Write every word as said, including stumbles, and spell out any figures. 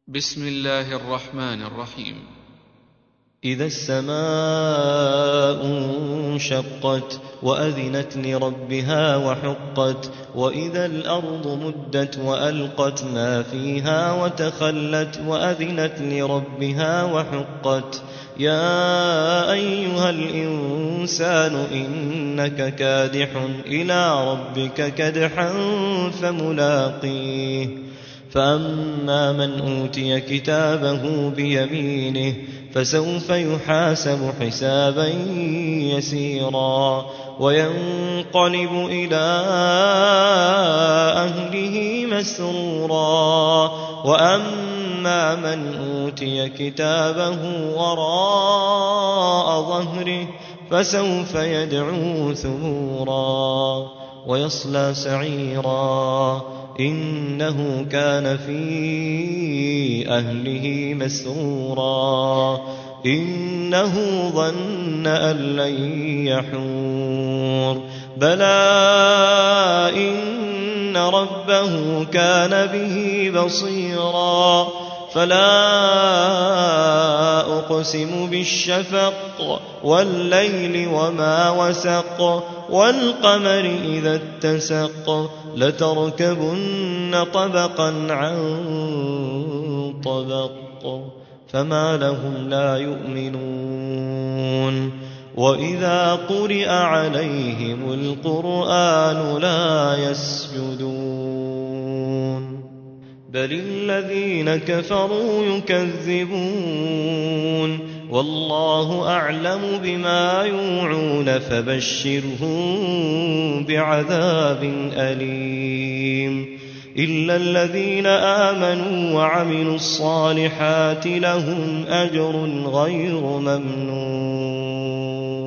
بسم الله الرحمن الرحيم. إذا السماء انشقت وأذنت لربها وحقت وإذا الأرض مدت وألقت ما فيها وتخلت وأذنت لربها وحقت يا أيها الإنسان إنك كادح إلى ربك كدحا فملاقيه فأما من أوتي كتابه بيمينه فسوف يحاسب حسابا يسيرا وينقلب إلى أهله مسرورا وأما من أوتي كتابه وراء ظهره فسوف يدعو ثبورا ويصلى سعيرا إنه كان في أهله مسرورا إنه ظن أن لن يحور بلى إن ربه كان به بصيرا فلا أقسم بالشفق والليل وما وسق والقمر إذا اتسق لتركبن طبقا عن طبق فما لهم لا يؤمنون وإذا قرئ عليهم القرآن لا يسجدون بل الذين كفروا يكذبون والله أعلم بما يوعون فبشرهم بعذاب أليم إلا الذين آمنوا وعملوا الصالحات لهم أجر غير ممنون.